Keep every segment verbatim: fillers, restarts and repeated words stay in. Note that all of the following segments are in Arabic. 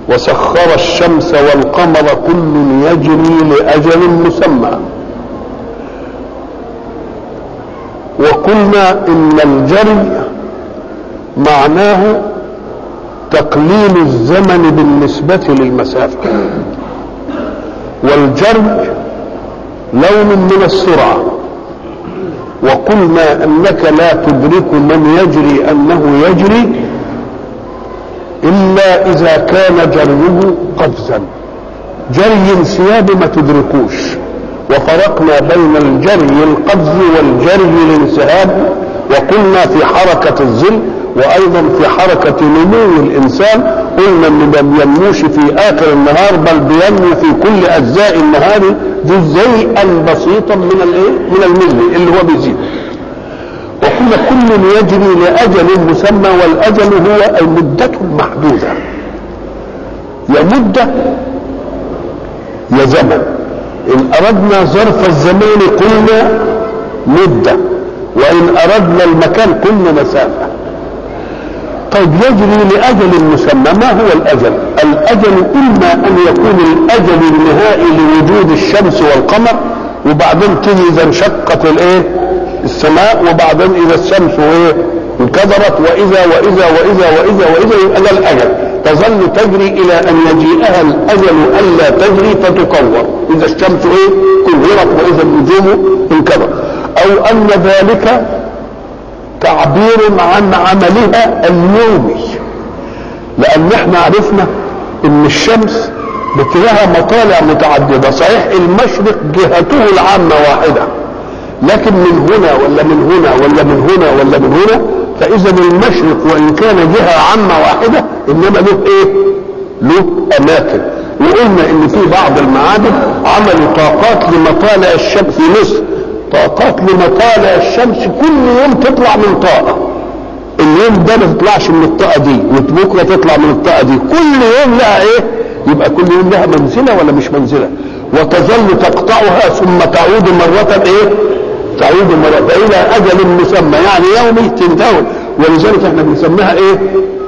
وسخر الشمس والقمر كل يجري لأجل مسمى. وقلنا إن الجري معناه تقليل الزمن بالنسبة للمسافة، والجري لون من السرعة. وقلنا أنك لا تدرك من يجري أنه يجري إلا إذا كان جريه قفزا، جري انسياب ما تدركوش. وفرقنا بين الجري القفز والجري الانسحاب، وقلنا في حركة الظل وأيضا في حركة نمو الإنسان قلنا إنه ما بينموش في آخر النهار، بل بينمو في كل أجزاء النهار جزيئا بسيطا من الإيه؟ من الملي اللي هو بيزيد. وقلنا كل يجري لأجل مسمى، والأجل هو المدة المحدودة، يا مدة يا زمن. إن أردنا ظرف الزمان قلنا مدة، وإن أردنا المكان قلنا مسافة. طيب يجري لأجل مسمى، ما هو الأجل؟ الأجل إما أن يكون الأجل النهائي لوجود الشمس والقمر، وبعدين تيجي إذا انشقت الإيه؟ السماء، وبعدين إذا الشمس إيه؟ انكدرت، وإذا وإذا وإذا وإذا وإذا يبقى ده الأجل. تظل تجري إلى أن يجيئها الأجل ألا تجري فتكور، إذا الشمس إيه؟ كورت، وإذا النجوم انكدرت. أو أن ذلك تعبير عن عملها اليومي، لأن احنا عرفنا ان الشمس بتلاقيها مطالع متعددة. صحيح المشرق جهته العامة واحدة، لكن من هنا ولا من هنا ولا من هنا ولا من هنا، فإذا المشرق وإن كان جهة عامة واحدة إنما له إيه؟ له أماكن. وقلنا إن في بعض المعابد عملوا طاقات لمطالع الشمس في مصر، طاقات لمطالع الشمس كل يوم تطلع من طاقة، اليوم ده ما تطلعش من الطاقة دي، وبكرة تطلع من الطاقة دي، كل يوم لها ايه؟ يبقى كل يوم لها منزلة ولا مش منزلة؟ وتظل تقطعها ثم تعود مرة ايه؟ تعود مرة الى اجل مسمى، يعني يومي تنتهي. ولذلك احنا بنسميها ايه؟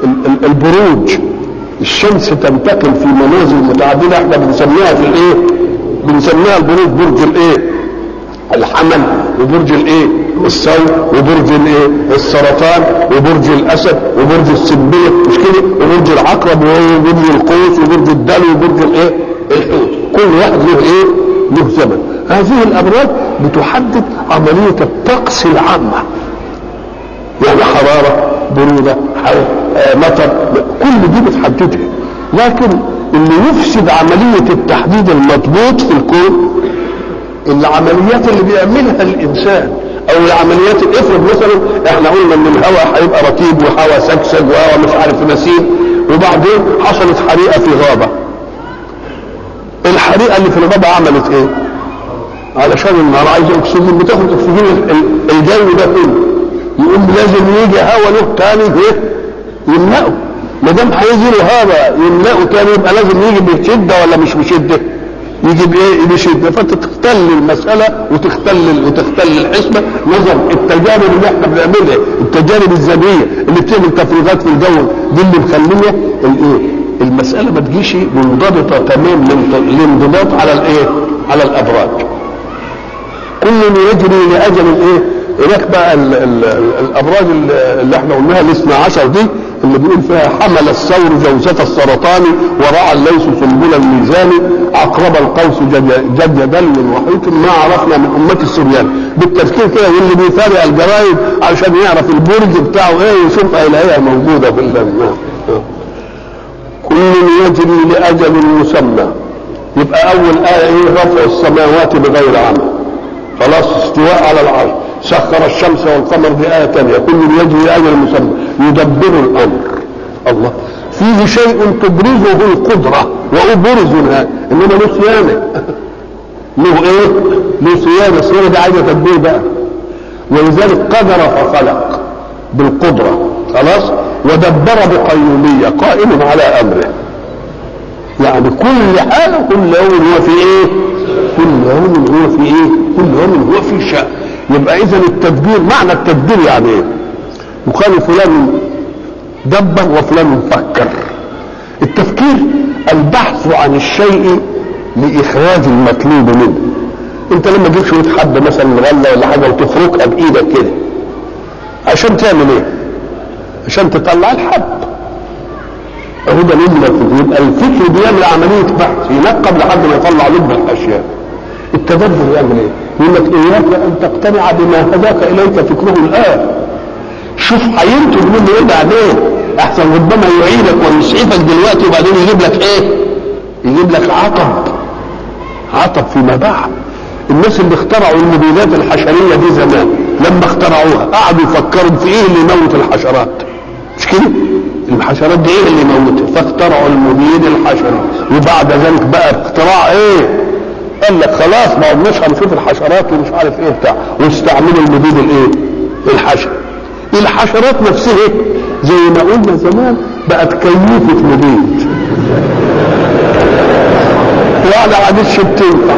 البروج. الشمس تنتقل في منازل متعددة، احنا بنسميها في الايه؟ بنسميها البروج، برج الايه؟ الحمل، وبرج الايه؟ الثور، وبرج الايه؟ السرطان، وبرج الاسد، وبرج السنبله، مش كده؟ وبرج العقرب، وبرج القوس، وبرج الدلو، وبرج الايه؟ الحوت. كل واحد له ايه؟ له زمن. هذه الابراج بتحدد عمليه الطقس العامه، يعني حراره، بروده، مطر، كل دي بتحددها. لكن اللي يفسد عمليه التحديد المضبوط في الكون العمليات اللي بيعملها الانسان، او العمليات. افرض مثلا احنا قلنا ان الهواء هيبقى رطيب وهواء سكسك وهواء مش عارف نسيم، وبعدين حصلت حريقه في غابه. الحريقه اللي في الغابه عملت ايه؟ علشان النار عايزه اكسجين، بتاخد اكسجين الجو ده كله، يقوم لازم يجي هواء له تاني ايه؟ يملأه. ما دام هيجي له هواء يملأه تاني يبقى لازم يجي بشده ولا مش بشده؟ يجي بايه؟ بشده. فتختل المساله وتختل وتختل الحسبه. نظر التجارب اللي احنا بنعملها، التجارب الذريه اللي بتعمل تفريغات في الجو دي اللي مخليه الايه؟ المساله ما تجيش منضبطه تمام الانضباط على الايه؟ على الابراج. كل يجري لاجل الايه؟ هناك بقى ال ال الابراج اللي احنا قلناها الاثنى عشر دي اللي بيقول فيها حمل الثور جوزة السرطان، ورعى الليث سنبل الميزان، عقرب القوس جد دلو وحيط، ما عرفنا من امه السريان. بالتفكير كده واللي بيتابع الجرايد علشان يعرف البرج بتاعه ايه، يشوف الاقيها موجوده في الجنه. كل يجري لاجل مسمى. يبقى اول ايه ايه؟ رفع السماوات بغير عمل، خلاص استواء على العرش. سخر الشمس والقمر، دي آية تانية. كل يجري لأجل مسمى، يدبر الأمر. الله فيه شيء تبرزه القدرة وأبرزها، إنما له صيانة. له إيه؟ له صيانة. الصيانة دي عايزة تدبير بقى. ولذلك قدر فخلق بالقدرة، خلاص، ودبر بقيومية، قائم على أمره. يعني كل حاجة كل يوم هو في إيه؟ كل يوم هو في إيه؟ كل يوم هو في شأن. يبقى اذا التدبير، معنى التدبير يعني ايه؟ يقال فلان دبر وفلان فكر. التفكير البحث عن الشيء لاخراج المطلوب منه. انت لما تجيب شويه حبه مثلا غله ولا حاجه وتفركها بايدك كده عشان تعمل ايه؟ عشان تطلع الحب. اهو ده لازم يبقى الفكر بيعمل عمليه بحث ينقب لحد ما يطلع لب الاشياء. التدبر يعمل ايه؟ يقول لك اياك ان تقتنع بما هداك اليك فكره الان. شوف هينتج منه ايه بعدين، احسن ربما يعينك ويسعفك دلوقتي وبعدين يجيب لك ايه؟ يجيب لك عطب عطب فيما بعد. الناس اللي اخترعوا المبيدات الحشريه دي زمان لما اخترعوها قعدوا يفكروا في ايه اللي يموت الحشرات، مش كده؟ الحشرات دي ايه اللي يموتها؟ فاخترعوا المبيد الحشري. وبعد ذلك بقى اختراع ايه؟ قال لك خلاص ما عدناش هنشوف الحشرات ومش عارف ايه بتاع، واستعملوا المبيد الايه؟ الحشري. الحشرات نفسها زي ما قلنا زمان بقت كيفة مبيد وعلى عادش بتنفع.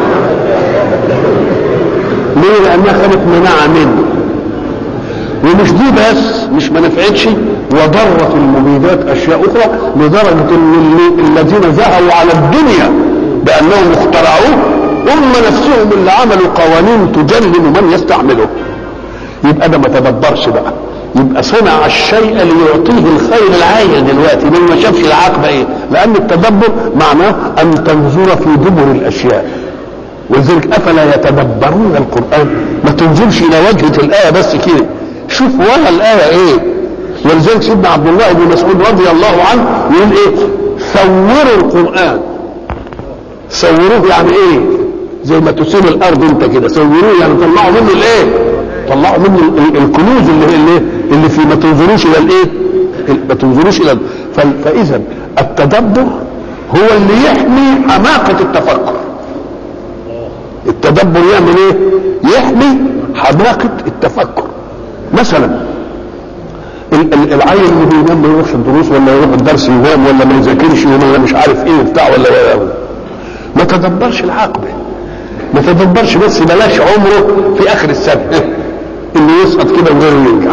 ليه؟ لانها خدت مناعة منه. ومش دي بس، مش ما نفعتش وضرت المبيدات اشياء اخرى لدرجة ان الذين زهوا على الدنيا بانهم اخترعوه هم نفسهم اللي عملوا قوانين تجلل من يستعمله. يبقى ده ما تدبرش بقى، يبقى صنع الشيء ليعطيه الخير العاجل دلوقتي من ما شافش العاقبه ايه. لان التدبر معناه ان تنظر في دبر الاشياء. ولذلك افلا يتدبرون القران، ما تنظرش الى وجهه الايه بس كده، شوف ولا الايه ايه. ولذلك سيدنا عبد الله بن مسعود رضي الله عنه يقول ايه؟ صوروا القران. صوروه يعني ايه؟ زي ما تسير الارض انت كده، صوروه يعني طلعوا منه الايه؟ طلعوا منه الكنوز اللي اللي, اللي في ما تنظروش الى الايه؟ ما تنظروش الى. فاذا التدبر هو اللي يحمي حماقه التفكر. التدبر يعمل ايه؟ يحمي حماقه التفكر. مثلا العيل اللي بينام ما يروحش الدروس ولا يروح الدرس ينام ولا ما يذاكرش ولا مش عارف ايه بتاع ولا ولا ما تدبرش العاقبه، ما تدبرش بس بلاش عمره في اخر السنه انه يسقط كده وغيره ينجح.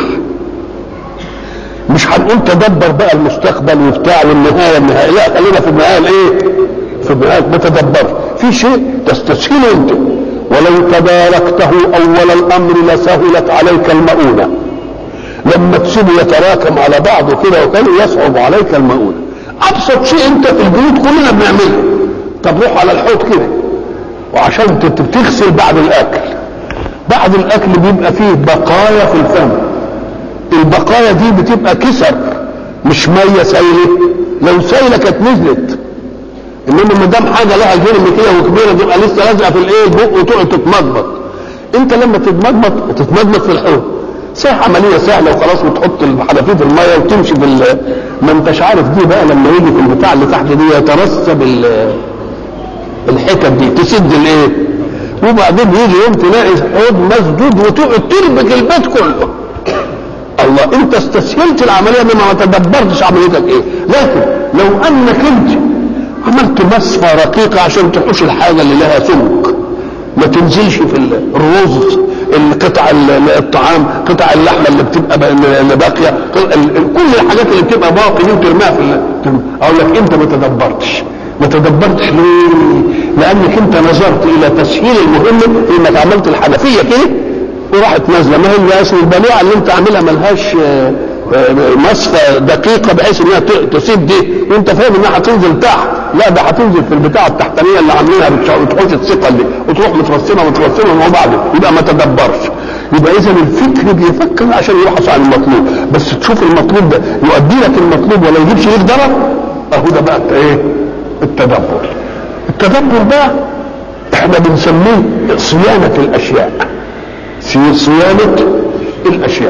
مش هنقول تدبر بقى المستقبل وبتاع والنهايه النهايه، لا خلينا في النهايه الايه؟ في النهايه ما تدبرش في شيء تستسهله انت، ولو تداركته اول الامر لسهلت عليك المؤونه. لما تسيبه يتراكم على بعضه كده وكان يصعب عليك المؤونه. ابسط شيء انت في البيوت كلنا بنعمله، طب روح على الحوض كده وعشان تغسل بعد الاكل، بعد الاكل بيبقى فيه بقايا في الفم. البقايا دي بتبقى كسر مش ميه سايله، لو سايله كانت نزلت، انما ما دام حاجه لها جرم كده وكبيره تبقى لسه لازقه في الايه البق وتقعد تتمضمض. انت لما تتمضمض تتمضمض في الحوض صحيح عمليه سهله وخلاص، وتحط حنفيه الميه وتمشي بال ما انتش عارف دي بقى لما يجي في البتاع اللي تحت دي يترسب الحتت دي تسد الايه، وبعدين يجي يوم تلاقي حوض مسدود وتقعد تربك البيت كله. الله، انت استسهلت العمليه بما ما تدبرتش عمليتك ايه. لكن لو انك انت عملت مصفى رقيقه عشان تحوش الحاجه اللي لها سمك ما تنزلش في الرز، القطع الطعام، قطع اللحمه اللي بتبقى اللي باقيه، كل الحاجات اللي بتبقى باقيه دي وترميها في اقول لك انت ما تدبرتش. ما تدبرتش ليه؟ لانك انت نظرت الى تسهيل المهم انك عملت الحنفيه كده وراحت نازله. ما هي اصل البلوعه اللي انت عاملها ملهاش مصفى دقيقه بحيث انها تصيب دي، وانت فاهم انها هتنزل تحت. لا، ده هتنزل في البتاعه التحتانيه اللي عاملينها بتحوش الثقل دي وتروح مترسمه مترسمه وبعدين يبقى ما تدبرش. يبقى اذا الفكر بيفكر عشان يبحث عن المطلوب، بس تشوف المطلوب ده يؤدي لك المطلوب ولا يجيبش ليك ضرر. اهو ده بقى ايه؟ التدبر. التدبر بقى احنا بنسميه صيانه الاشياء، صيانه الاشياء.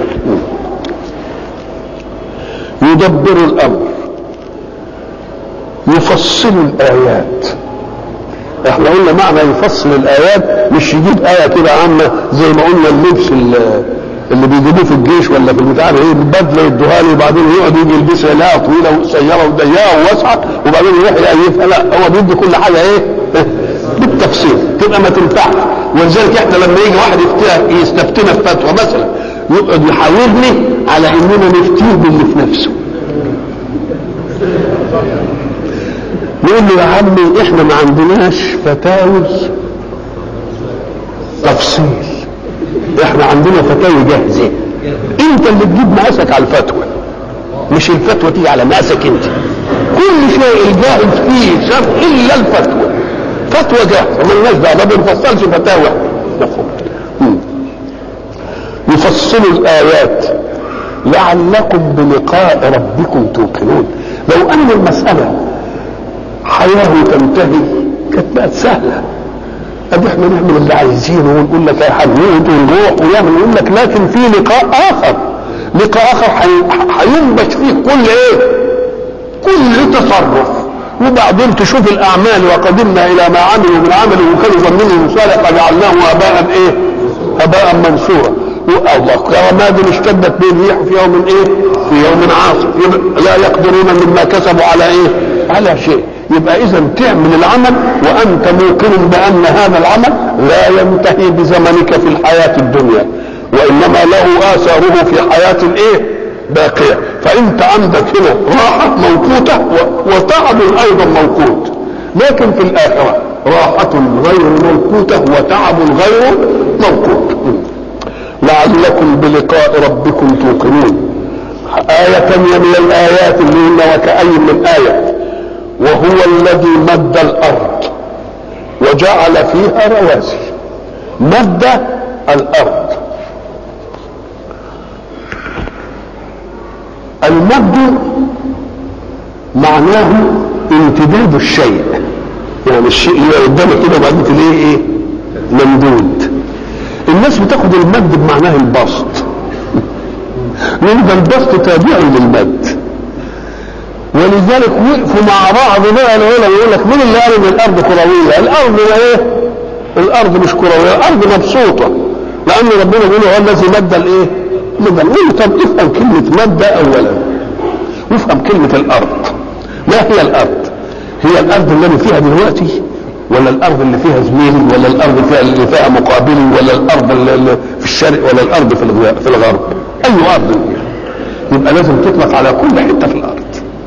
يدبر الامر، يفصل الايات. احنا قلنا معنى يفصل الايات مش يجيب ايه كده عامه زي ما قلنا اللبس اللي بيجيبوه في الجيش ولا في البتاع ايه بدله يدوها له وبعدين يقعد يجي يلبسها لها طويله وقصيره وضيقه وواسعه وبعدين يروح يقيفها. لا، هو بيدي كل حاجه ايه بالتفصيل تبقى ما تنفعش. ولذلك احنا لما يجي واحد يستفتينا في فتوى مثلا يقعد يحاورني على اننا نفتيه باللي في نفسه. نقول له يا عمي احنا ما عندناش فتاوي تفصيل، احنا عندنا فتاوي جاهزه، انت اللي تجيب مقاسك على الفتوى، مش الفتوى تيجي على مقاسك انت. كل شيء الجاهز فيه شرط الا الفتوى، فتوى جاهزه مالناش دعوه، ما بنفصلش فتاوى. يفصل الايات لعلكم بلقاء ربكم توقنون. لو ان المساله حياه تنتهي كانت بقت سهله، ادي احنا نعمل اللي عايزينه ونقول لك يا حبيبي ونروح ونعمل، نقول لك لكن في لقاء اخر، لقاء اخر هينبش فيه كل ايه؟ كل تصرف، وبعدين تشوف الاعمال وقدمنا الى ما عملوا من عمل وكانوا ظنين صالح فجعلناه هباء ايه؟ هباء منصورا. والله كرماد اشتدت به الريح في يوم ايه؟ في يوم عاصف، لا يقدرون مما كسبوا على ايه؟ على شيء. يبقى اذا تعمل العمل وانت موقن بان هذا العمل لا ينتهي بزمنك في الحياه الدنيا، وانما له اثاره في حياه الايه؟ باقيه. فانت عندك هنا راحه موقوته وتعب ايضا موقوت، لكن في الاخره راحه غير موقوته وتعب غير موقوت. لعلكم بلقاء ربكم توقنون. آية ثانية من الآيات اللي هن وكأي من آية، وهو الذي مد الأرض وجعل فيها رواسي. مد الأرض، المد معناه امتداد الشيء، يعني الشيء اللي قدامك كده وبعدين تلاقيه ايه؟ ممدود. الناس بتاخد المد بمعناه البسط، لان البسط تابع للمد، ولذلك وقفوا مع بعض بقى العلماء يقول لك مين اللي قال ان الارض كرويه؟ الارض ايه؟ الارض مش كرويه، الارض مبسوطه، لان ربنا بيقول هو الذي مد الايه؟ مد. نقول طب افهم كلمه مد اولا، وافهم كلمه الارض. ما هي الارض؟ هي الارض اللي فيها دلوقتي، ولا الارض اللي فيها زميل، ولا الارض فيها اللي فيها مقابل، ولا الارض اللي في الشرق، ولا الارض في الغرب؟ اي ارض هي؟ يبقى لازم تطلق على كل حته في الارض.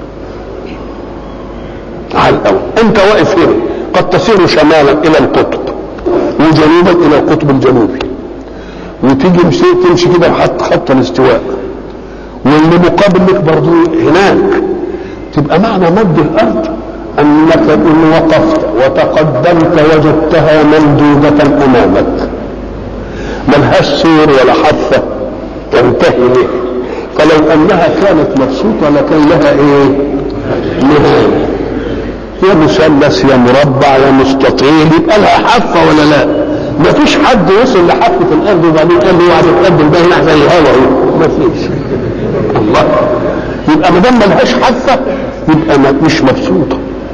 على الاول انت واقف هنا قد تسير شمالا الى القطب وجنوبا الى القطب الجنوبي، وتيجي تمشي كده حتى خط الاستواء، واللي مقابل لك برضه هناك. تبقى معنى مد الارض انك ان وقفت وتقدمت وجدتها ممدودة امامك، ملهاش سور ولا حافة تنتهي به. فلو انها كانت مبسوطة لكان لها ايه؟ نهاية، يا مثلث يا مربع يا مستطيل، يبقى لها حافة ولا لا؟ ما فيش حد وصل لحافة الارض وبعدين قال له هتتقدم بقى هنا زي الهوا، ما فيش. الله، يبقى ما دام ملهاش حافة يبقى مش مبسوطة.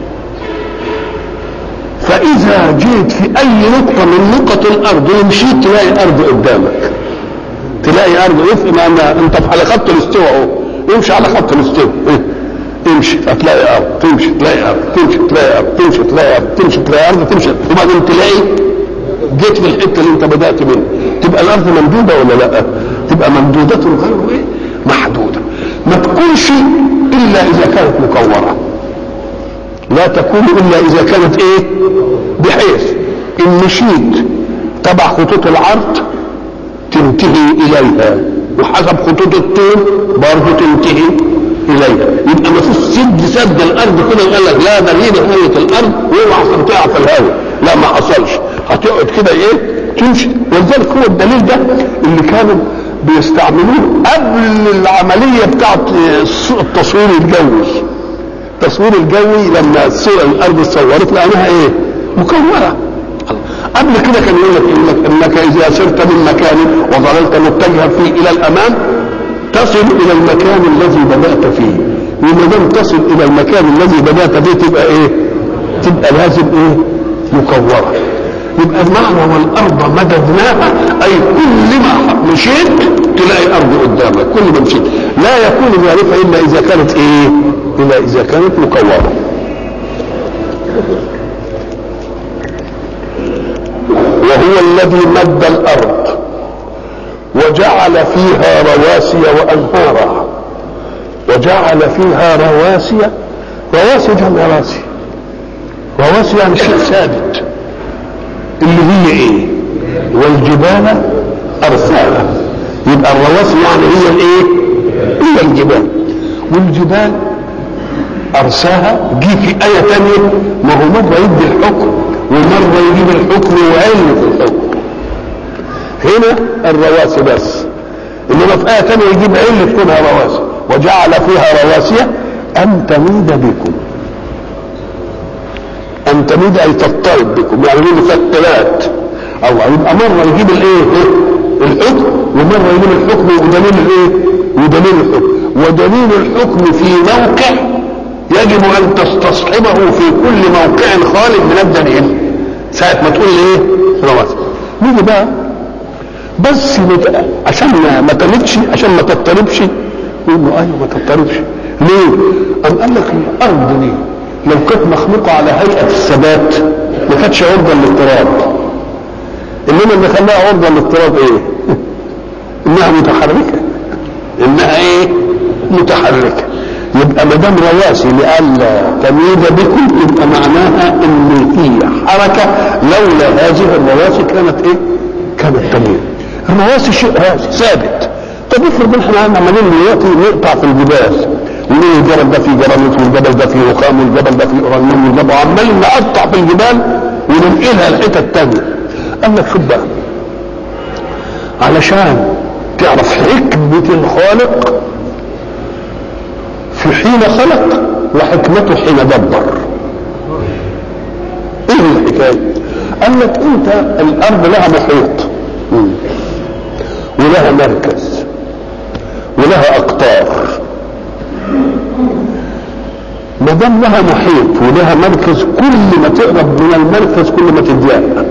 فاذا جيت في اي نقطه من نقط الارض ومشيت تلاقي الارض قدامك، تلاقي ارض وفق ما انت على خط الاستواء اهو، امشي على خط الاستواء، امشي هتلاقي ارض، تمشي تلاقي ارض، تمشي تلاقي ارض، تمشي تلاقي ارض، تمشي تلاقي ارض، تمشي، وبعدين تلاقي جيت في الحته اللي انت بدات منها. تبقى الارض ممدوده ولا لا؟ تبقى ممدوده غير ايه؟ محدوده. ما تكونش الا اذا كانت مكوره، لا تكون الا اذا كانت ايه؟ بحيث ان مشيت تبع خطوط العرض تنتهي اليها، وحسب خطوط الطول برضه تنتهي اليها. يبقى ما فيش سد سد الارض كده وقال لك لا ده دي نهايه الارض واوعى تقطع في الهواء، لا ما حصلش، هتقعد كده ايه؟ تمشي. ولذلك هو الدليل ده اللي كانوا بيستعملوه قبل العمليه بتاعت التصوير الجوي. التصوير الجوي لما الارض اتصورت لانها ايه؟ مكوره. قبل كده كان يقول لك إنك, انك اذا سرت من مكان وظللت متجها فيه الى الامام تصل الى المكان الذي بدات فيه، وما دام تصل الى المكان الذي بدات فيه تبقى ايه؟ تبقى لازم ايه؟ مكوره. يبقى المعنى والارض مددناها اي كل ما مشيت تلاقي ارض قدامك، كل ما مشيت. لا يكون ذلك الا اذا كانت ايه؟ الا اذا كانت مكوره. وهو الذي مد الارض وجعل فيها رواسي وانهارا. وجعل فيها رواسي، رواسي جمع راسي، الرواسي يعني شيء ثابت، اللي هي ايه؟ والجبال ارساها. يبقى الرواسي يعني هي الايه؟ هي الجبال. والجبال ارساها جه في ايه ثانيه، ما هو مره يدي الحكم ومره يجيب الحكم وعلة الحكم. هنا الرواسي بس، انما في ايه ثانيه يجيب علة كونها رواسي، وجعل فيها رواسي ان تميد بكم. ان تميد اي تضطرب بكم، يعني من مفتلات. او يبقى مره يجيب الايه؟ الحكم، ومره يجيب الحكم ودليل الايه؟ ودليل الحكم. ودليل الحكم في موقع يجب ان تستصحبه في كل موقع خالي من الدليل ساعه ما تقول ايه؟ رواسي. نيجي بقى بس مت... عشان ما تمدش، عشان ما تضطربش، يقول له ايوه ما تضطربش. ليه؟ قام قال لك الارض دي لو كانت مخلوقه على هيئه الثبات ما كانتش عرضه للاضطراب. انما اللي خلاها عرضه للاضطراب ايه؟ انها متحركه. انها ايه؟ متحركه. يبقى ما دام رواسي لئلا تميد بكم، يبقى معناها ان هي حركه، لولا هذه الرواسي كانت ايه؟ كانت تميد. الرواسي شيء ثابت. طب افرض احنا عمالين دلوقتي نقطع في الجبال، ونقول الجبل ده فيه جرانيت والجبل ده فيه رخام والجبل ده فيه اورانيوم والجبل، وعمالين نقطع في الجبال وننقلها لحتت تانيه. قال لك شوف بقى، علشان تعرف حكمة الخالق في حين خلق وحكمته حين دبر. ايه الحكايه؟ قال لك انت الارض لها محيط ولها مركز ولها اقطار. ما دام لها محيط ولها مركز، كل ما تقرب من المركز كل ما تضيق.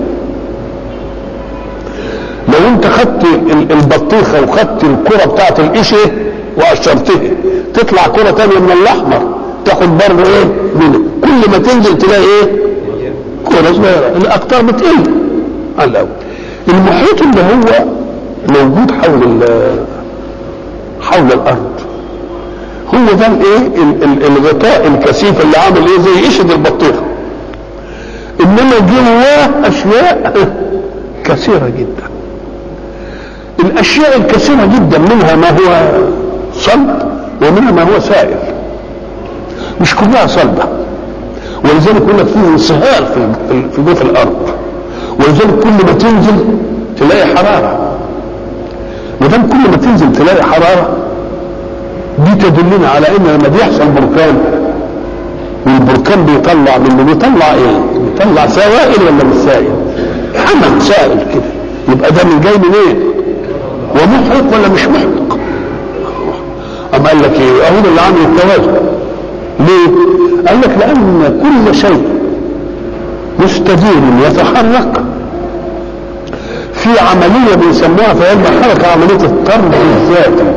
لو انت خدت البطيخه وخدت الكره بتاعت القشه وقشرتها، تطلع كره ثانيه من الاحمر تاخد برضه ايه منه، كل ما تنزل تلاقي ايه؟ كره صغيره. الاقطار بتقل على الاول. المحيط اللي هو موجود حول حول الارض هو ده الايه؟ الغطاء الكثيف اللي عامل ايه؟ زي قشة البطيخه. انما جواه اشياء كثيره جدا. الاشياء الكثيره جدا منها ما هو صلب ومنها ما هو سائل، مش كلها صلبه. ولذلك يقول لك فيه انصهار في في جوف الارض، ولذلك كل ما تنزل تلاقي حراره. ما دام كل ما تنزل تلاقي حراره، دي تدلنا على ان لما بيحصل بركان والبركان بيطلع منه، بيطلع ايه؟ بيطلع سوائل ولا مش سائل؟ حمم سائل كده. يبقى ده من جاي منين؟ إيه؟ ومحرق ولا مش محرق؟ اما قال لك ايه؟ اهو اللي عامل التوازن. ليه؟ قال لك لان كل شيء مستدير يتحرك في عمليه بنسموها في علم الحركه عمليه الطرد الذاتي.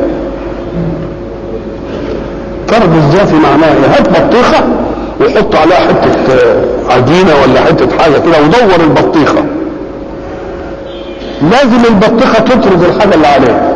الطرد الذاتي معناه ايه؟ هات بطيخه وحط عليها حته عجينه ولا حته حاجه كده ودور البطيخه، لازم البطيخه تطرد الحاجه اللي عليها.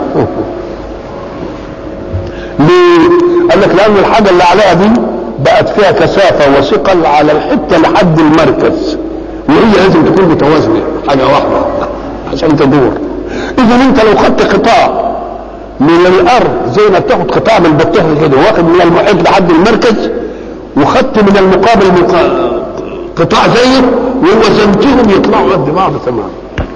ليه؟ قال لك لان الحاجه اللي عليها دي بقت فيها كثافه وثقل على الحته لحد المركز، وهي لازم تكون متوازنه حاجه واحده عشان تدور. اذا انت لو خدت قطاع من الارض زي ما بتاخد قطاع من البطيخه كده، واخد من المحيط لحد المركز، وخدت من المقابل قطاع زيه ووزنتهم يطلعوا قد بعض تمام.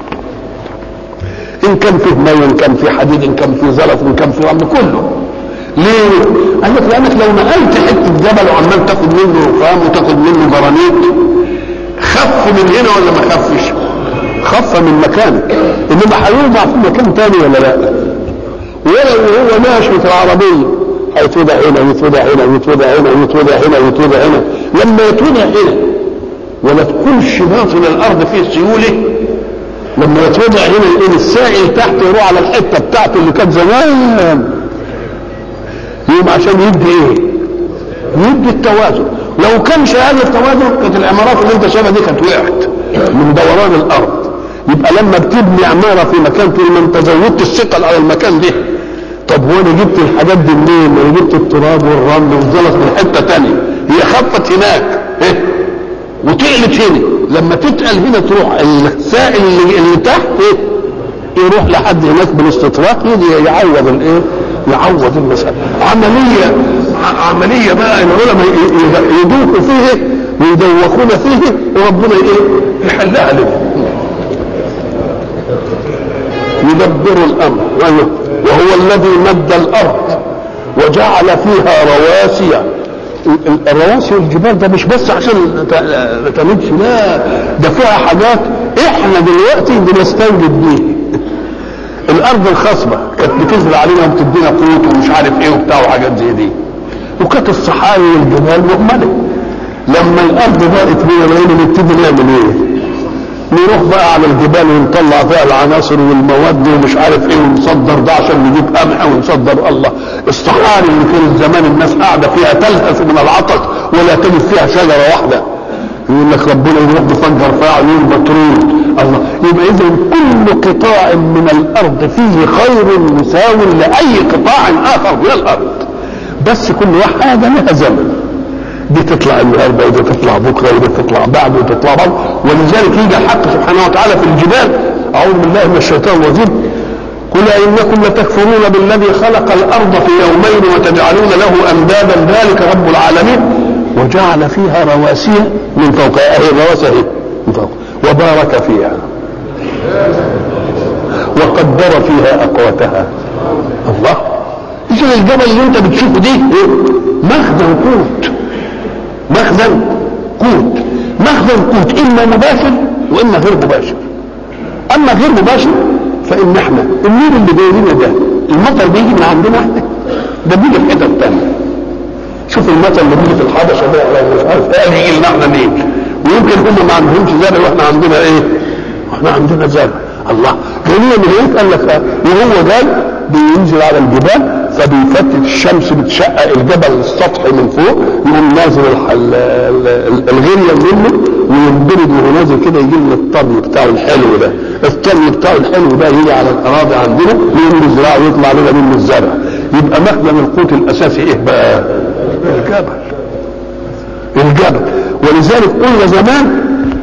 ان كان فيه مي، ان كان فيه حديد، ان كان فيه زلط، ان كان فيه رمل، كله. ليه؟ قال لك لانك لو نقلت حته جبل وعمال تاخد منه رخام وتاخد منه جرانيت، خف من هنا ولا ما خفش؟ خف من مكانه، انما هيوضع في مكان تاني ولا لا؟ ولو هو ماشي في العربيه هيتوضع هنا يتوضع هنا يتوضع هنا يتوضع هنا يتوضع هنا. لما يتوضع هنا ولا تكونش باطن الارض فيه سيوله، لما يتوضع هنا يقول السائل تحت يروح على الحته بتاعته اللي كانت زمان، يقوم عشان يدي ايه؟ يدي التوازن. لو كانش هذا التوازن كانت العمارات اللي انت شايفها دي كانت وقعت من دوران الارض. يبقى لما بتبني عماره في مكان طول ما انت زودت الثقل على المكان ده، طب هو انا جبت الحاجات دي منين؟ انا جبت التراب والرمل والزلط من حته ثانيه، هي خفت هناك ايه؟ وتقلت هنا، لما تتقل هنا تروح السائل اللي, اللي تحت ايه يروح لحد هناك بالاستطراق يجي يعوض الايه يعوض المسألة. عملية عملية بقى العلماء يدوقوا فيه ويدوقون فيه وربنا ايه يحلها لهم. يدبر الامر وهو الذي مد الارض وجعل فيها رواسي. الرواسي والجبال ده مش بس عشان ما تمدش، لا ده فيها حاجات احنا دلوقتي بنستنجد بيه. الارض الخصبه كانت بتنزل علينا وبتدينا قوت ومش عارف ايه وبتاع وحاجات زي دي، وكانت الصحاري والجبال مهمله. لما الارض ضاقت بينا بقينا نبتدي نعمل ايه؟ نروح بقى على الجبال ونطلع فيها العناصر والمواد ومش عارف ايه ونصدر ده عشان نجيب قمح ونصدر. الله الصحاري اللي كانت زمان الناس قاعده فيها تلهث من العطش ولا تجد فيها شجره واحده، يقول لك ربنا يروح بفجر فيها عيون بترول. الله يبقى اذا كل قطاع من الارض فيه خير مساو لاي قطاع اخر من الارض، بس كل واحده لها زمن. دي تطلع النهارده ودي تطلع بكره ودي تطلع بعد ودي تطلع بعد. ولذلك يجي الحق سبحانه وتعالى في الجبال، اعوذ بالله من الشيطان الرجيم، قل انكم لتكفرون بالذي خلق الارض في يومين وتجعلون له اندادا ذلك رب العالمين وجعل فيها رواسي من فوقها. اهي الرواسي من فوق وبارك فيها وقدر فيها اقواتها. الله اذا الجبل اللي انت بتشوفه دي مخزن قوت، مخزن قوت مخزن قوت اما مباشر واما غير مباشر. اما غير مباشر فان احنا النور اللي جاي لنا ده المطر بيجي من عندنا احنا، ده بيجي في حتت ثانيه. شوف المطر اللي بيجي في الحبشه ده ولا مش عارف ايه يجي لنا احنا ليه؟ ويمكن هم ما عندهمش زرع واحنا عندنا ايه؟ واحنا عندنا زرع. الله جميع من هيك قال لك وهو جاي بينزل على الجبال فبيفتت الشمس بتشقق الجبل السطحي من فوق، يقوم نازل الغريه منه وينبرد وهو نازل كده يجي لنا الطري بتاعه الحلو ده. الطري بتاعه الحلو ده يجي على الاراضي عندنا يقوم يزرعه ويطلع لنا منه الزرع. يبقى مخزن القوت الاساسي ايه بقى؟ الجبل. الجبل. ولذلك قلنا زمان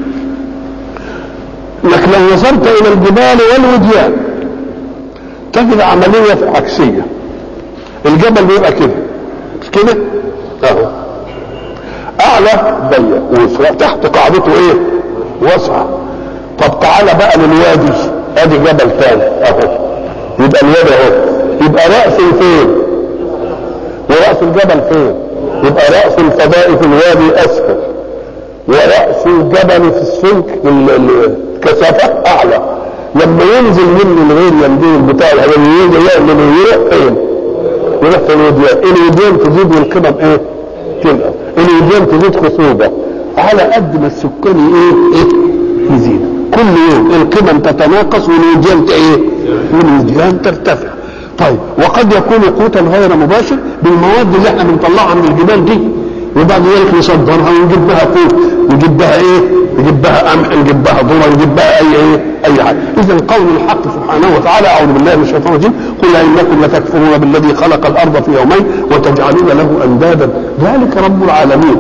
انك لو نظرت الى الجبال والوديان تجد عمليه عكسيه. الجبل بيبقى كده مش كده اهو اعلى ضيق وتحت قاعدته ايه واسعه. طب تعالى بقى للوادي، ادي جبل ثاني اهو، يبقى الوادي اهو، يبقى راسه فين وراس الجبل فين؟ يبقى راس الفضاء في الوادي اسفل وراس الجبل في السلك الكثافه اعلى. لما ينزل منه الغير يمدين بتاع الهواء يجي يعمل يروح فين؟ يروح في الوديان. الوديان تزيد والقمم ايه؟ تنقص. الوديان تزيد خصوبه على قد ما السكاني ايه؟ ايه؟ يزيد. كل يوم القمم تتناقص والوديان ايه؟ والوديان ترتفع. طيب وقد يكون قوتا غير مباشر بالمواد اللي احنا بنطلعها من الجبال دي، وبعد ذلك نصدرها ونجيب بها قوت، نجيب بها ايه؟ نجيب بها قمح، نجيب بها ذره، نجيب بها اي ايه؟ اي حاجه. اذا قول الحق سبحانه وتعالى اعوذ بالله من الشيطان الرجيم قل انكم لتكفرون بالذي خلق الارض في يومين وتجعلون له اندادا ذلك رب العالمين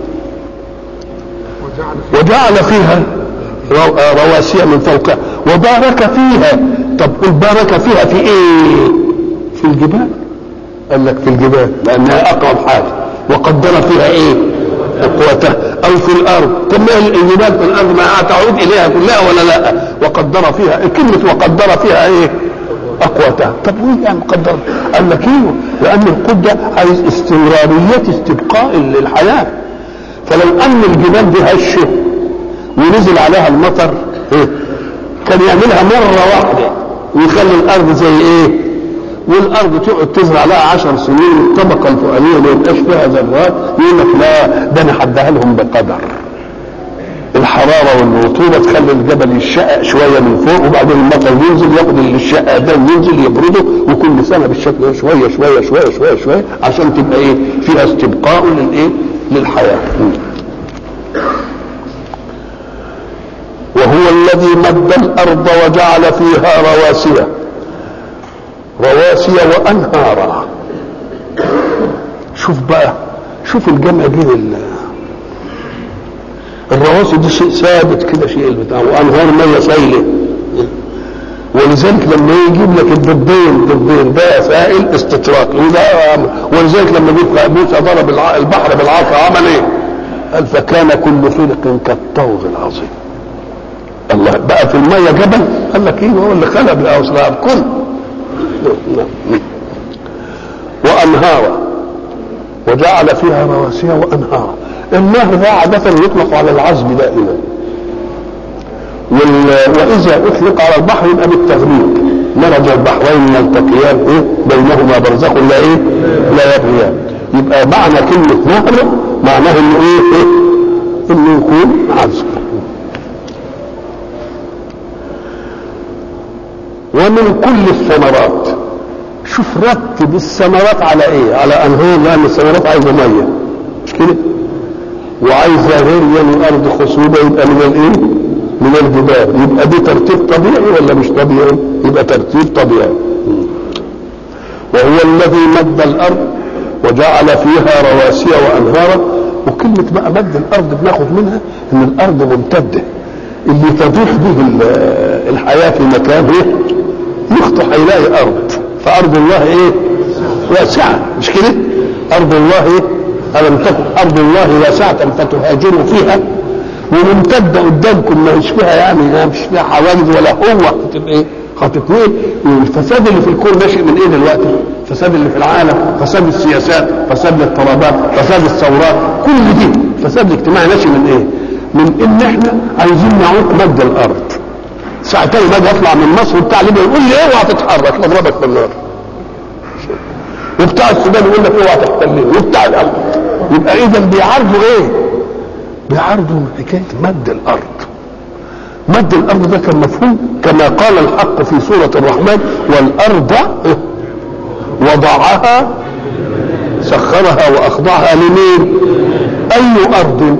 وجعل فيها رواسي من فوقها وبارك فيها. طب قل بارك فيها في ايه؟ في الجبال. قال لك في الجبال لانها اقرب حاجه. وقدر فيها ايه؟ قوتها. او في الارض. طب ما الجبال في الارض ما تعود اليها كلها ولا لا؟ وقدر فيها كلمه وقدر فيها ايه؟ اقوتها. طب وايه يعني قدر؟ قال لك ايوه لان القدره عايز استمراريه استبقاء الحياه. فلو ان الجبال دي هشه ونزل عليها المطر إيه؟ كان يعملها مره واحده ويخلي الارض زي ايه؟ والارض تقعد تزرع لها عشر سنين الطبقه الفوقانيه ما يبقاش فيها ذرات. يقول لك لا ده انا هديها لهم بقدر. الحراره والرطوبه تخلي الجبل يشقق شويه من فوق وبعدين المطر ينزل ياخد الشقه ده وينزل يبرده وكل سنه بالشكل ده شويه شويه شويه شويه شويه عشان تبقى ايه؟ فيها استبقاء للايه؟ للحياه. وهو الذي مد الارض وجعل فيها رواسي رواسي وانهارا. شوف بقى شوف الجمع بين الرواسي دي شيء ثابت كده، شيء البتاع، وانهار ميه سايله. ولذلك لما يجيب لك الضبين الضبين ده سائل استطراق، ولذلك لما جيب موسى ضرب البحر بالعصا عمل ايه؟ قال فكان كل فرق كالطود العظيم. الله بقى في الميه جبل؟ قال لك ايه؟ هو اللي خلق الاصنام كل. وانهارا وجعل فيها رواسي وانهارا. النهر ده عاده يطلق على العذب دائما، واذا اطلق على البحر يبقى بالتغريب، مرج البحرين يلتقيان ايه بينهما برزخ لا ايه لا يبغيان. يبقى معنى كلمه نهر معناه انه ايه, إيه؟ انه يكون عذب. ومن كل الثمرات، شوف رتب الثمرات على ايه؟ على انهار، لان الثمرات عايزه ميه مش كده؟ وعايزه غير الارض خصوبه، يبقى من الايه؟ من الجبال. يبقى دي ترتيب طبيعي ولا مش طبيعي؟ يبقى ترتيب طبيعي. وهو الذي مد الارض وجعل فيها رواسي وانهارا. وكلمه بقى مد الارض بناخد منها ان الارض ممتده، اللي تضيح به الحياه في مكان ايه؟ يخطح هيلاقي ارض، فارض الله ايه؟ واسعه مش كده؟ ارض الله ايه؟ الم تكن ارض الله واسعه فتهاجروا فيها، وممتده قدامكم ما مش فيها يعني مش فيها حواجز ولا قوه خطت ايه؟ خطت مين؟ الفساد اللي في الكون ناشئ من ايه دلوقتي؟ الفساد اللي في العالم، فساد السياسات، فساد الاضطرابات، فساد الثورات، كل دي الفساد الاجتماعي ناشئ من ايه؟ من ان احنا عايزين نعوق مد الارض. ساعتين ما اجي اطلع من مصر بتاع ليبيا يقول لي اوعى تتحرك اضربك بالنار، وبتاع السودان يقول لك اوعى تحتلني، وبتاع الارض. يبقى اذا بيعارضوا ايه؟ بيعارضوا حكايه مد الارض. مد الارض ده كان مفهوم كما قال الحق في سوره الرحمن: والارض وضعها سخرها واخضعها لمين؟ اي ارض؟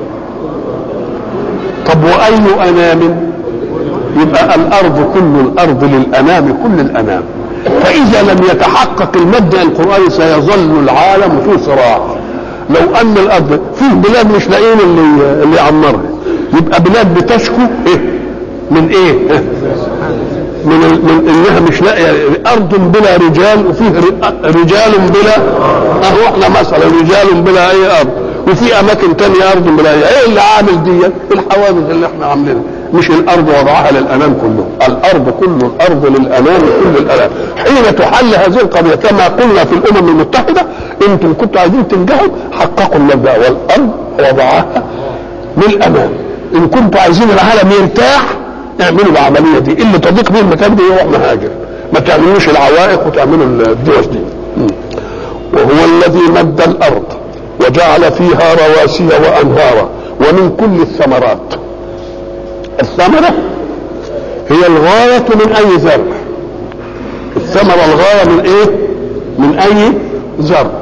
طب واي انام؟ يبقى الارض كل الارض للانام، كل الانام. فاذا لم يتحقق المبدا القراني سيظل العالم في صراع. لو ان الارض فيه بلاد مش لاقيين اللي اللي يعمرها، يبقى بلاد بتشكو ايه؟ من ايه؟ من من انها مش لاقيه ارض بلا رجال، وفيه رجال بلا، اهو احنا مثلا رجال بلا اي ارض، وفي اماكن تانية ارض بلا ايه. ايه اللي عامل دي؟ الحوادث اللي احنا عاملينها. مش الارض وضعها للانام كله، الارض كل الارض للانام كل الانام. حين تحل هذه القضيه كما قلنا في الامم المتحده: انتم كنتوا عايزين تنجحوا حققوا المبدا والارض وضعها للانام. ان كنتوا عايزين العالم يرتاح اعملوا العمليه دي، اللي تضيق به المكان دي يروح مهاجر، ما تعملوش العوائق وتعملوا الدوش دي. وهو الذي مد الارض وجعل فيها رواسي وانهارا ومن كل الثمرات. الثمرة هي الغاية من أي زرع. الثمرة الغاية من إيه؟ من أي زرع.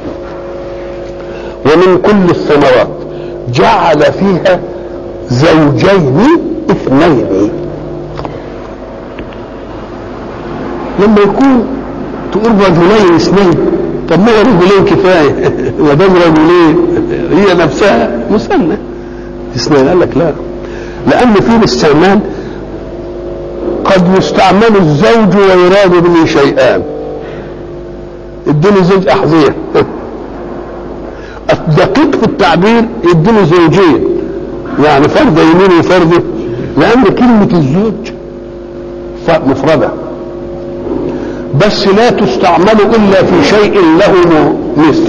ومن كل الثمرات جعل فيها زوجين اثنين. لما يكون تقول رجلين اثنين، طب ما رجلين كفاية ودام رجلين هي نفسها مثنى اثنين. قال لك لا، لأن في الاستعمال قد يستعمل الزوج ويراد به شيئان. اديني زوج أحذية، الدقيق في التعبير يديني زوجين، يعني فرد يمين وفرد، لأن كلمة الزوج مفردة بس لا تستعمل إلا في شيء له مثل،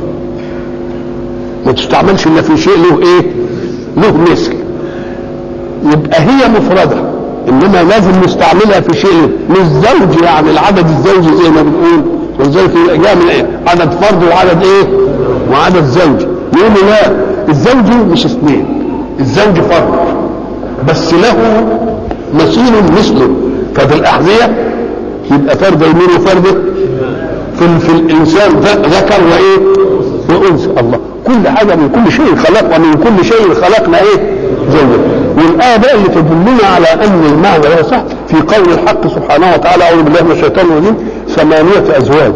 ما تستعملش إلا في شيء له إيه؟ له مثل. يبقى هي مفردة، انما لازم نستعملها في شيء مش زوج، يعني العدد الزوجي زي ما بنقول، والزوج جاء من ايه؟ عدد فرد وعدد ايه؟ وعدد زوجي. يقولوا لا، الزوج مش اثنين، الزوج فرد بس له مثيل مثله. ففي الاحذية يبقى فرد يمين وفرد في, في الانسان ذكر وايه؟ وانثى. الله كل حاجة من كل شيء خلق، ومن كل شيء خلقنا ايه؟ زوجا. والآية بقى اللي تدلنا على أن المعنى ده صح في قول الحق سبحانه وتعالى: أعوذ بالله من الشيطان الرجيم: ثمانية أزواج.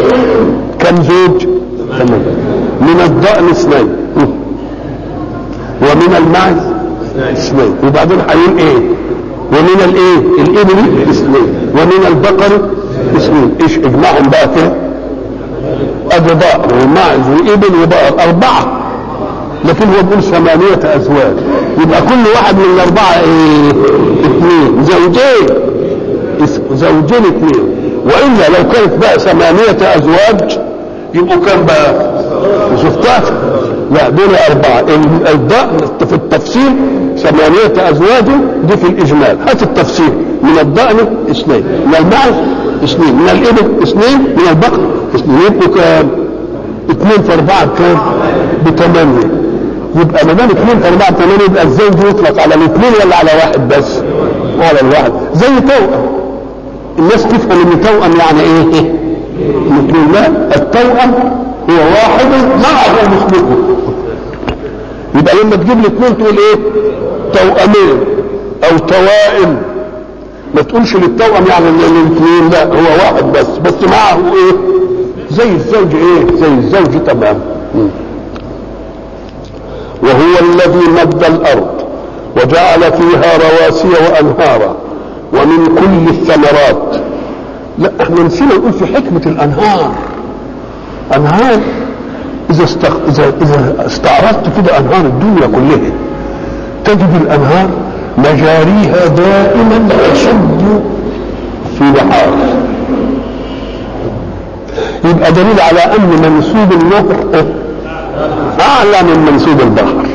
كم زوج؟ ثمانية. من الضأن اثنين، ومن المعز اثنين، وبعدين هيقول ايه؟ ومن الايه؟ الابل اثنين، ومن البقر اثنين. ايش اجمعهم بقى كده؟ ادي بقر ومعز وابل وبقر اربعه، لكن هو بيقول ثمانيه ازواج، يبقى كل واحد من الاربعه ايه؟ اثنين، زوجين زوجين اثنين. والا لو كانت بقى ثمانيه ازواج يبقوا كام بقى؟ شفتها؟ لا دول اربعه. الضأن في التفصيل ثمانيه ازواج دي في الاجمال، هات التفصيل. من الضأن اثنين، من المعز اثنين، من الابل اثنين، من البقر اثنين، يبقوا كام؟ اثنين في اربعه بكام؟ بثمانيه. يبقى ما دام اثنين في اربعه بثمانيه يبقى الزوج يطلق على الاثنين ولا على واحد بس؟ على الواحد. زي توأم، الناس تفهم ان توأم يعني ايه؟ الاثنين. لا، التوأم هو واحد معه مثله. يبقى لما تجيب لي اثنين تقول ايه؟ توأمين او توائم. ما تقولش للتوأم يعني الاثنين، لا هو واحد بس بس معه ايه؟ زي الزوج ايه؟ زي الزوج تمام. وهو الذي مد الارض وجعل فيها رواسي وانهارا ومن كل الثمرات. لا احنا نسينا نقول في حكمة الانهار. انهار اذا استخ... اذا اذا استعرضت كده انهار الدنيا كلها تجد الانهار مجاريها دائما تصب في بحار، يبقى دليل على ان منسوب النهر اعلى من منسوب البحر.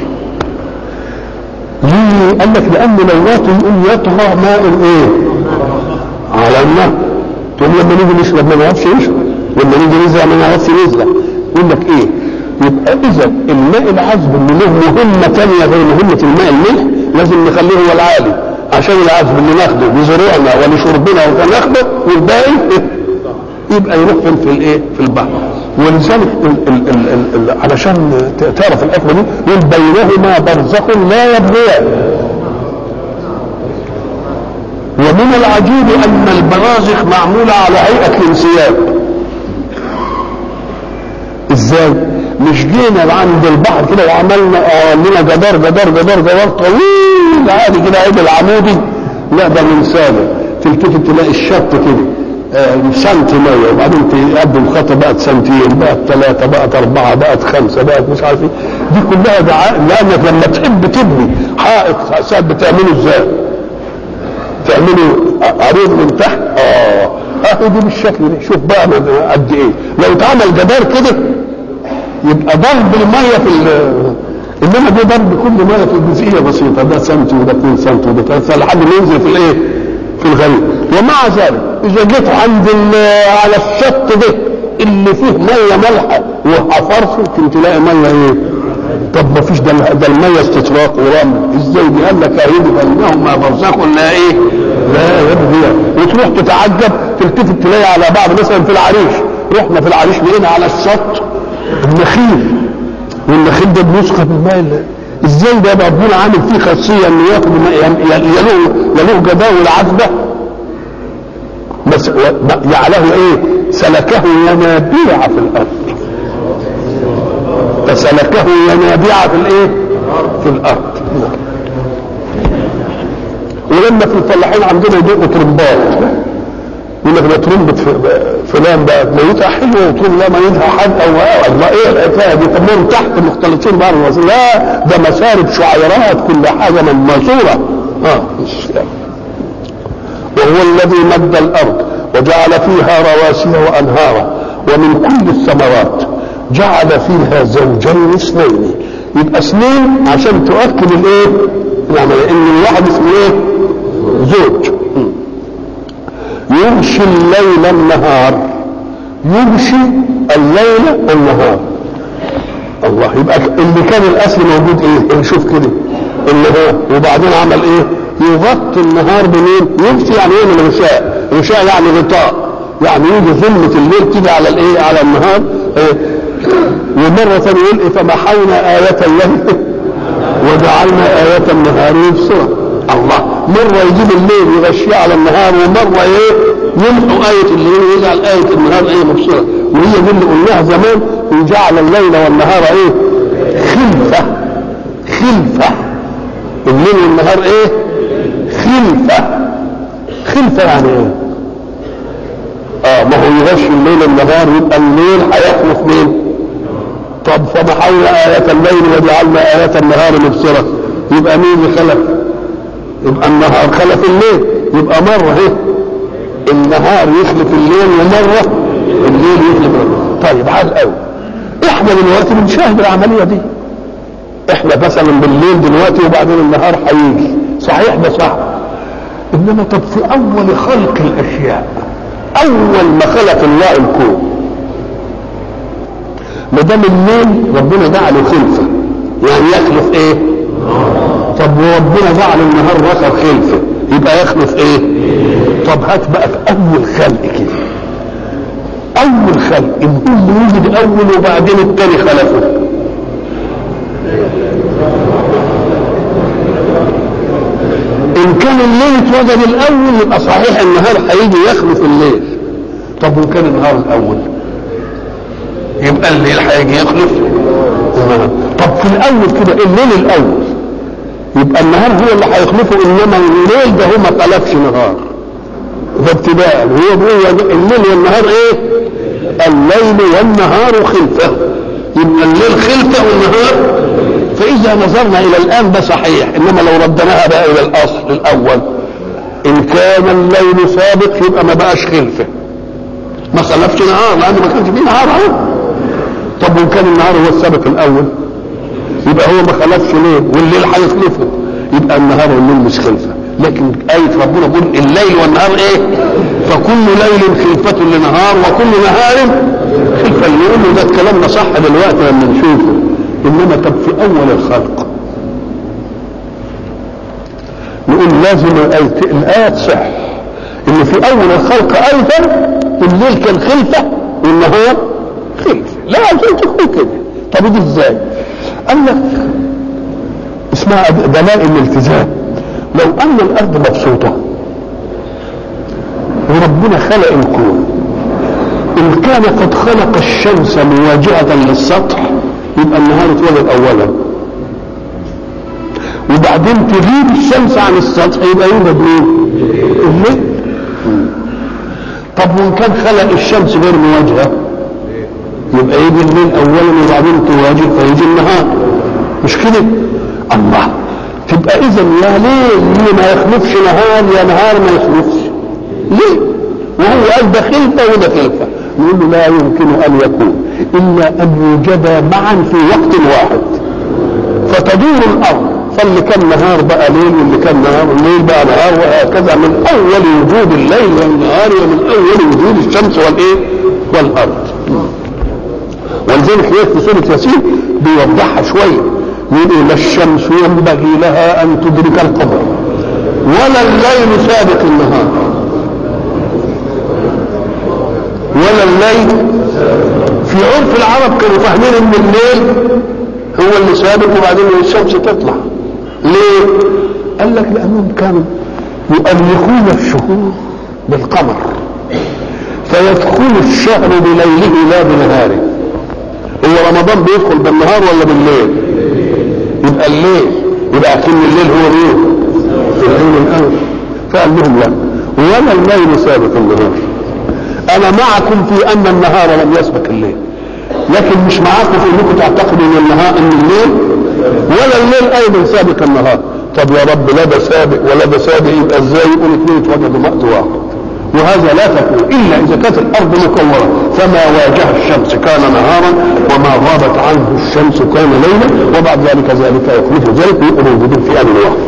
ليه؟ قال لك لان مولاته يقول يطغى ماء الايه؟ على النهر. تقول لما نيجي نشرب ما نعرفش نشرب، لما نيجي نزرع ما نعرفش نزرع. يقول لك ايه؟ يبقى اذا الماء العذب اللي له مهمه ثانيه غير مهمه الماء الملح لازم نخليه هو العالي، عشان العذب اللي ناخده لزروعنا ولشربنا وناخده، والباقي يبقى يروح في الايه؟ في البحر. ولذلك ال ال ال ال علشان تعرف الحكمه دي يقول بينهما برزخ لا يبغيان. ومن العجيب ان البرازخ معموله على هيئه الانسياب. ازاي؟ مش جينا عند البحر كده وعملنا عملنا جدار جدار جدار جدار طويل عادي كده عيد العمودي، لا ده من سابق تلتفت تلاقي الشط كده آه سنتي ميه، وبعدين تقدم خطه بقت سنتين، بقت ثلاثه، بقت اربعه، بقت خمسه، بقت مش عارف ايه. دي كلها دعاء، لانك لما تحب تبني حائط ساعات بتعمله ازاي؟ تعمله عريض من تحت، اه اهي دي بالشكل ده. شوف بقى قد ايه لو اتعمل جدار كده يبقى ضرب الميه في انما ده ضرب كل ميه في جزئيه بسيطه، ده سنتي وده اثنين سنتي وده ثلاثه لحد ما ينزل في الايه؟ في الغريق. ومع ذلك اذا جيت عند على الشط ده اللي فيه ميه مالحه وحفرته يمكن تلاقي ميه ايه؟ طب ما فيش ده, ده الميه استطراق ورمل، ازاي دي؟ قال لك اهي بينهما برزخ لا ايه؟ لا يبغي. وتروح تتعجب تلتفت تلاقي على بعض مثلا في العريش، رحنا في العريش لقينا على الشط النخيل، والنخيل ده بيسقط بالماء. ازاي ده بقى ربنا عامل فيه خاصيه انه ياخد يلوه يلوه جداول عذبه بس يعله ايه؟ سلكه ينابيع في الارض، فسلكه ينابيع في الايه؟ في الارض. ولما في الفلاحين عندنا يدقوا ترمبات، يقول لك ده ترمبة فلان بقى ميتها حلوه وتقول لا ميتها حد او الله ايه الحكايه دي؟ طب ما تحت مختلطين بره، لا ده مسارب شعيرات كل حاجه من ماسوره. اه وهو الذي مد الارض وجعل فيها رواسي وانهارا ومن كل الثمرات جعل فيها زوجين اثنين. يبقى اثنين عشان تؤكد الايه؟ يعني ان الواحد اسمه ايه؟ زوج. يغشي الليل النهار، يغشي الليل النهار. الله، يبقى اللي كان الاصل موجود ايه؟ نشوف كده النهار، وبعدين عمل ايه؟ يغطي النهار بمين؟ يغشي يعني ايه؟ من الغشاء. غشاء يعني غطاء، يعني يجي ظلمة الليل تيجي على الايه؟ على النهار. إيه؟ ومرة ثانية يقول إيه؟ فمحونا آية الليل وجعلنا آية النهار مبصرة. الله، مرة يجيب الليل يغشيه على النهار، ومرة ايه؟ يمحو آية الليل ويجعل آية النهار ايه؟ مبصرة. وهي دي اللي قلناها زمان، وجعل الليل والنهار ايه؟ خلفة. خلفة. الليل والنهار ايه؟ خلفة. خلفة يعني ايه؟ اه ما هو يغش الليل النهار يبقى الليل هيخلف مين؟ طب فمحونا آيات الليل وجعلنا آيات النهار مبصرة، يبقى مين اللي خلف؟ يبقى النهار خلف الليل. يبقى مرة ايه؟ النهار يخلف الليل ومرة الليل يخلف الليل. طيب عال قوي. احنا دلوقتي بنشاهد العملية دي. احنا مثلا بالليل دلوقتي وبعدين النهار هيجي، صحيح ده صح. انما طب في اول خلق الاشياء، اول ما خلق الله الكون، ما دام الليل ربنا جعله خلفه يعني يخلف ايه؟ طب وربنا جعل النهار رخر خلفه يبقى يخلف ايه؟ طب هات بقى في اول خلق كده، اول خلق ان كل يوجد اول وبعدين الثاني خلفه، ان كان الليل اتوجد الاول يبقى صحيح النهار هيجي يخلف الليل. طب وان كان النهار الاول يبقى الليل هيجي يخلف. طب في الاول كده الليل الاول يبقى النهار هو اللي هيخلفه، انما الليل ده هو ما خلفش نهار، ده ابتداء. هو بيقول الليل والنهار ايه؟ الليل والنهار خلفه، يبقى الليل خلفه والنهار. فاذا نظرنا الى الان ده صحيح، انما لو ردناها بقى الى الاصل الاول، ان كان الليل سابق يبقى ما بقاش خلفه، ما خلفش نهار لانه ما كانش فيه نهار اهو. طب وان كان النهار هو السابق الاول يبقى هو ما خلفش ليل والليل هيخلفه، يبقى النهار والليل مش خلفه. لكن آية ربنا بيقول الليل والنهار ايه؟ فكل ليل خلفة لنهار وكل نهار خلفة. اللي يقول له ده الكلام ده صح دلوقتي لما نشوفه، انما طب في اول الخلق نقول لازم الآية تصح ان في اول الخلق ايضا الليل كان خلفة والنهار خلفة. لا عايزين تكون كده. طب دي ازاي؟ قال لك اسمها دلائل الالتزام. لو ان الارض مبسوطة وربنا خلق الكون، ان كان قد خلق الشمس مواجهة للسطح يبقى النهار اتولد اولا، وبعدين تغيب الشمس عن السطح يبقى يوجد ايه؟ الليل. طب وان كان خلق الشمس غير مواجهة يبقى يجي الليل اولا وبعدين تواجه فيجي النهار، مش كده؟ الله. تبقى اذا يا ليل ما يخلفش نهار يا نهار ما يخلفش ليه؟ وهو قال ده خلفه وده خلفه. نقول له لا يمكن ان يكون الا ان يوجدا معا في وقت واحد فتدور الارض، فاللي كان نهار بقى ليل واللي كان نهار الليل بقى نهار، وهكذا من اول وجود الليل والنهار ومن اول وجود الشمس والايه؟ والارض. ولذلك في سوره ياسين بيوضحها شويه، يقول لا الشمس ينبغي لها ان تدرك القمر ولا الليل سابق النهار ولا الليل. في عرف العرب كانوا فاهمين ان الليل هو اللي سابق وبعدين الشمس تطلع. ليه؟ قال لك لانهم كانوا يؤرخون الشهور بالقمر فيدخل الشهر بليله لا بنهاره. هو رمضان بيدخل بالنهار ولا بالليل؟ يبقى الليل، يبقى كل الليل هو ايه؟ الليل الاول. فقال لهم لا ولا الليل سابق النهار. انا معكم في ان النهار لم يسبق الليل، لكن مش معاكم في انكم تعتقدوا ان النهار ان الليل ولا الليل ايضا سابق النهار. طب يا رب لا ده سابق ولا ده سابق، يبقى ازاي يقول اثنين اتوجدوا وقت واحد؟ وهذا لا تكون الا اذا كانت الارض مكوره، فما واجه الشمس كان نهارا وما غابت عنه الشمس كان ليلا، وبعد ذلك ذلك يخلف ذلك ويبقوا موجودين في ان واحد.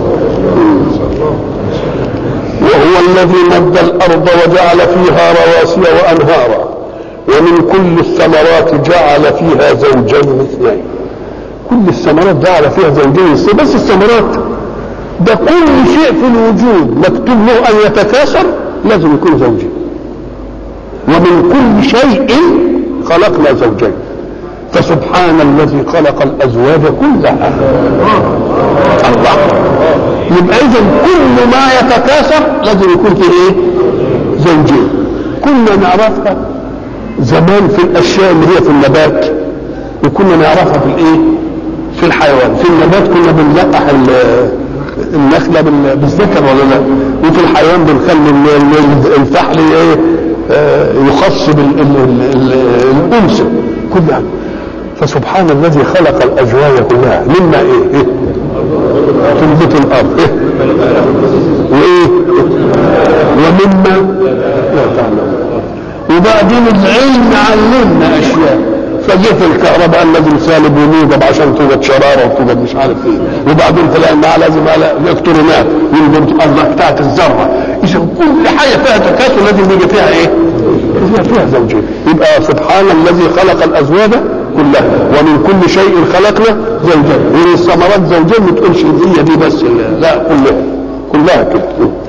وهو الذي مد الارض وجعل فيها رواسي وانهارا ومن كل الثمرات جعل فيها زوجين اثنين. كل الثمرات جعل فيها زوجين اثنين، بس الثمرات ده كل شيء في الوجود مكتوب له ان يتكاثر لازم يكون زوجين. ومن كل شيء خلقنا زوجين فسبحان الذي خلق الازواج كلها. الله. يبقى اذا كل ما يتكاثر لازم يكون فيه ايه؟ زوجين. كنا نعرفها زمان في الاشياء اللي هي في النبات، وكنا نعرفها في الايه؟ في الحيوان. في النبات كنا بنلقح النخله بالذكر ولا لا؟ وفي الحيوان بنخلي الفحل ايه يخص بالانثى كلها. فسبحان الذي خلق الازواج كلها مما ايه, إيه؟ تنبت الارض إيه؟ وايه ومما لا تعلم. وبعدين العلم علمنا اشياء، فجت الكهرباء لازم سالب وموجب عشان توجد شراره وتوجد مش عارف ايه، وبعدين تلاقي انها لازم على الكترونات والله بتاعت الذره. اذا كل حاجه فيها تكاثر لازم يجي فيها ايه؟ يجي فيها زوجين. يبقى سبحان الذي خلق الازواج كلها ومن كل شيء خلقنا زوجين. ومن الثمرات زوجين ما تقولش هي دي بس، لا كلها كلها كده.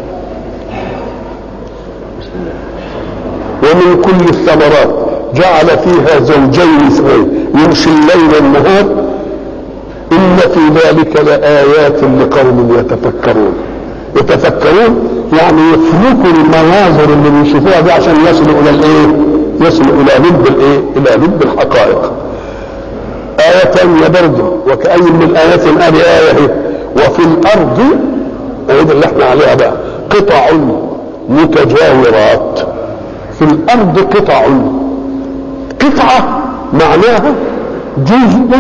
ومن كل الثمرات جعل فيها زوجين اثنين يغشي الليل والنهار إن في ذلك لآيات لقوم يتفكرون. يتفكرون يعني يفرقوا المناظر اللي بيشوفوها دي عشان يصلوا إلى الإيه؟ يصلوا إلى لب الإيه؟ إلى لب الحقائق. آية ثانية برضه وكأي من آيات هذه آية هي وفي الأرض هذه اللي احنا عليها بقى قطع متجاورات. في الأرض قطع، قطعة معناها جزء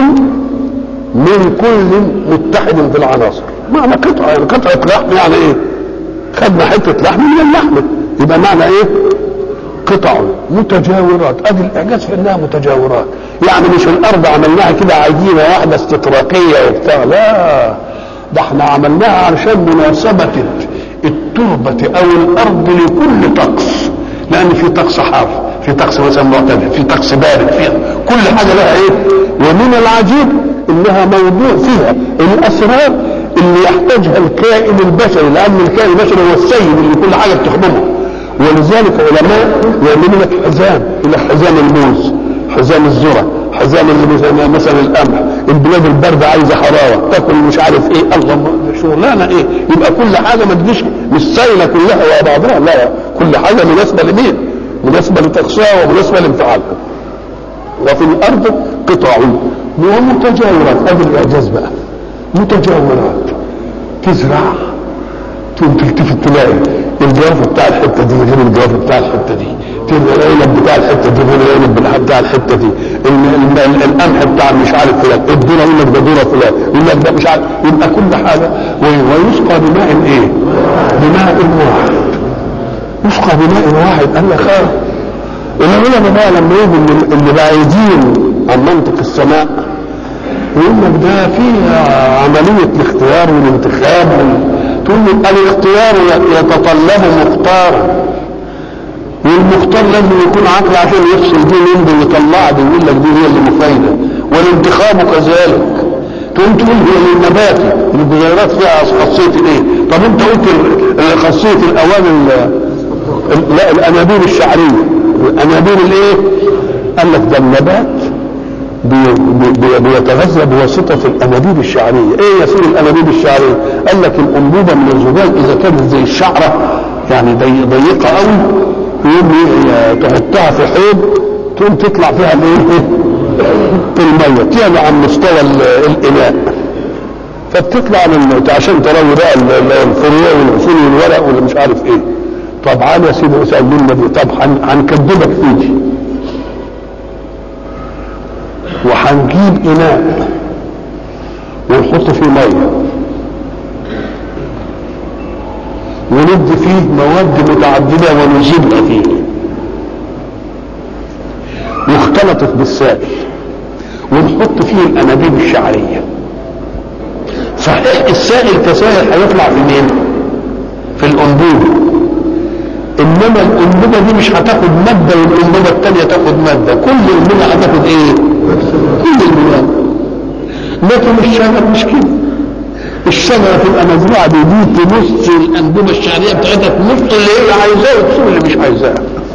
من كل متحد في العناصر. معنى قطعة يعني قطعة لحم، يعني ايه؟ خدنا حتة لحم من اللحم، يبقى معنى ايه؟ قطع متجاورات. ادي الاعجاز في انها متجاورات، يعني مش الارض عملناها كده عجينة واحدة استطراقية وبتاع، لا ده احنا عملناها علشان مناسبة التربة او الارض لكل طقس، لان في طقس حار، في طقس مثلا معتدل، في طقس بارد، فيها كل حاجه لها ايه. ومن العجيب انها موضوع فيها الاسرار اللي يحتاجها الكائن البشري، لان الكائن البشري هو السيد اللي كل حاجه بتخدمه. ولذلك علماء يعملوا لك حزام، الى حزام الموز، حزام الذره، حزام اللي مثلا القمح. البلاد البارده عايزه حراره، تاكل مش عارف ايه، الله شغلانه ايه. يبقى كل حاجه ما تجيش مش سايله كلها ورا بعضها، لا كل حاجه مناسبه لمين؟ مناسبه لطقسها ومناسبه لانفعالها. وفي الارض قطع ومتجاورات. ادي الاعجاز بقى، متجاورات. تزرع تقوم تلتفت تلاقي الجرف بتاع الحته دي غير الجرف بتاع الحته دي، العنب بتاع الحته دي غير العنب بتاع الحته دي، القمح بتاع مش عارف فلان، الذره يقول لك ده ذره فلان، يقول لك ده مش عارف. يبقى كل حاجه ويسقى بماء ايه؟ بماء واحد. يسقى بماء واحد. قال لك اه العلماء بقى لما يجوا اللي بعيدين عن منطق السماء يقول لك ده في عمليه الاختيار والانتخاب، تقول له الاختيار يتطلب مختارا، والمختار لازم يكون عقل عشان يفصل دي من دي يطلع دي ويقول لك دي هي اللي مفيده، والانتخاب كذلك. تقوم تقول هي النباتي الجزيرات فيها خاصيه ايه؟ طب انت قلت خاصيه الاوان لا الانابيب الشعريه، الانابيب الايه؟ قال لك ده النبات بيتغذى بواسطه الانابيب الشعريه. ايه يا سيدي الانابيب الشعريه؟ قال لك الانبوبه من الزجاج اذا كانت زي الشعره يعني ضيقه قوي يقوم تحطها في حوض تقوم تطلع فيها الايه؟ في الميه، تعلى عن مستوى الاناء، فبتطلع للموت عشان تروي بقى الفروع والعصول والورق واللي مش عارف ايه. طب عالي يا سيدي اسال منا دي، طب هنكدبك فيه وهنجيب اناء ونحط فيه ميه وندي فيه مواد متعدده ونجيبها فيه واختلطت بالسائل ونحط فيه الانابيب الشعريه. صحيح السائل كسائل هيطلع في مين؟ في الانبوبه، انما الانبوبه دي مش هتاخد ماده والانبوبه الثانيه تاخد ماده، كل انبوبه هتاخد ايه؟ كل المواد. لكن الشجر مش كده، الشجره تبقى مزروعه بدي تنص الانبوبه الشعريه بتاعتها تنص اللي هي عايزاه وتسيب اللي مش عايزاه.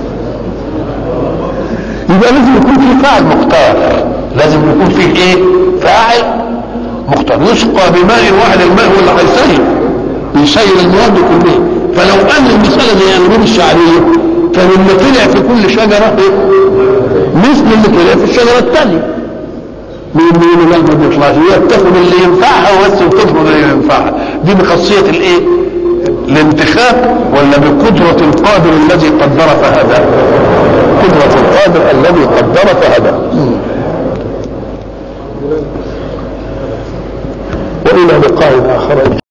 يبقى لازم يكون في فاعل مختار، لازم يكون فيه ايه؟ فاعل مختار. يسقى بماء واحد، الماء هو اللي هيسيل يسيل المواد كلها. فلو ان المساله زي الانابيب الشعريه كان اللي طلع في كل شجره مثل اللي طلع في الشجره الثانيه، مين مين اللي ما بيطلعش؟ هي بتاخد اللي ينفعها بس وتطلب اللي ينفعها. دي بخاصيه الايه؟ الانتخاب ولا بقدره القادر الذي قدر فهدى؟ قدره القادر الذي قدر فهدى. والى لقاء اخر.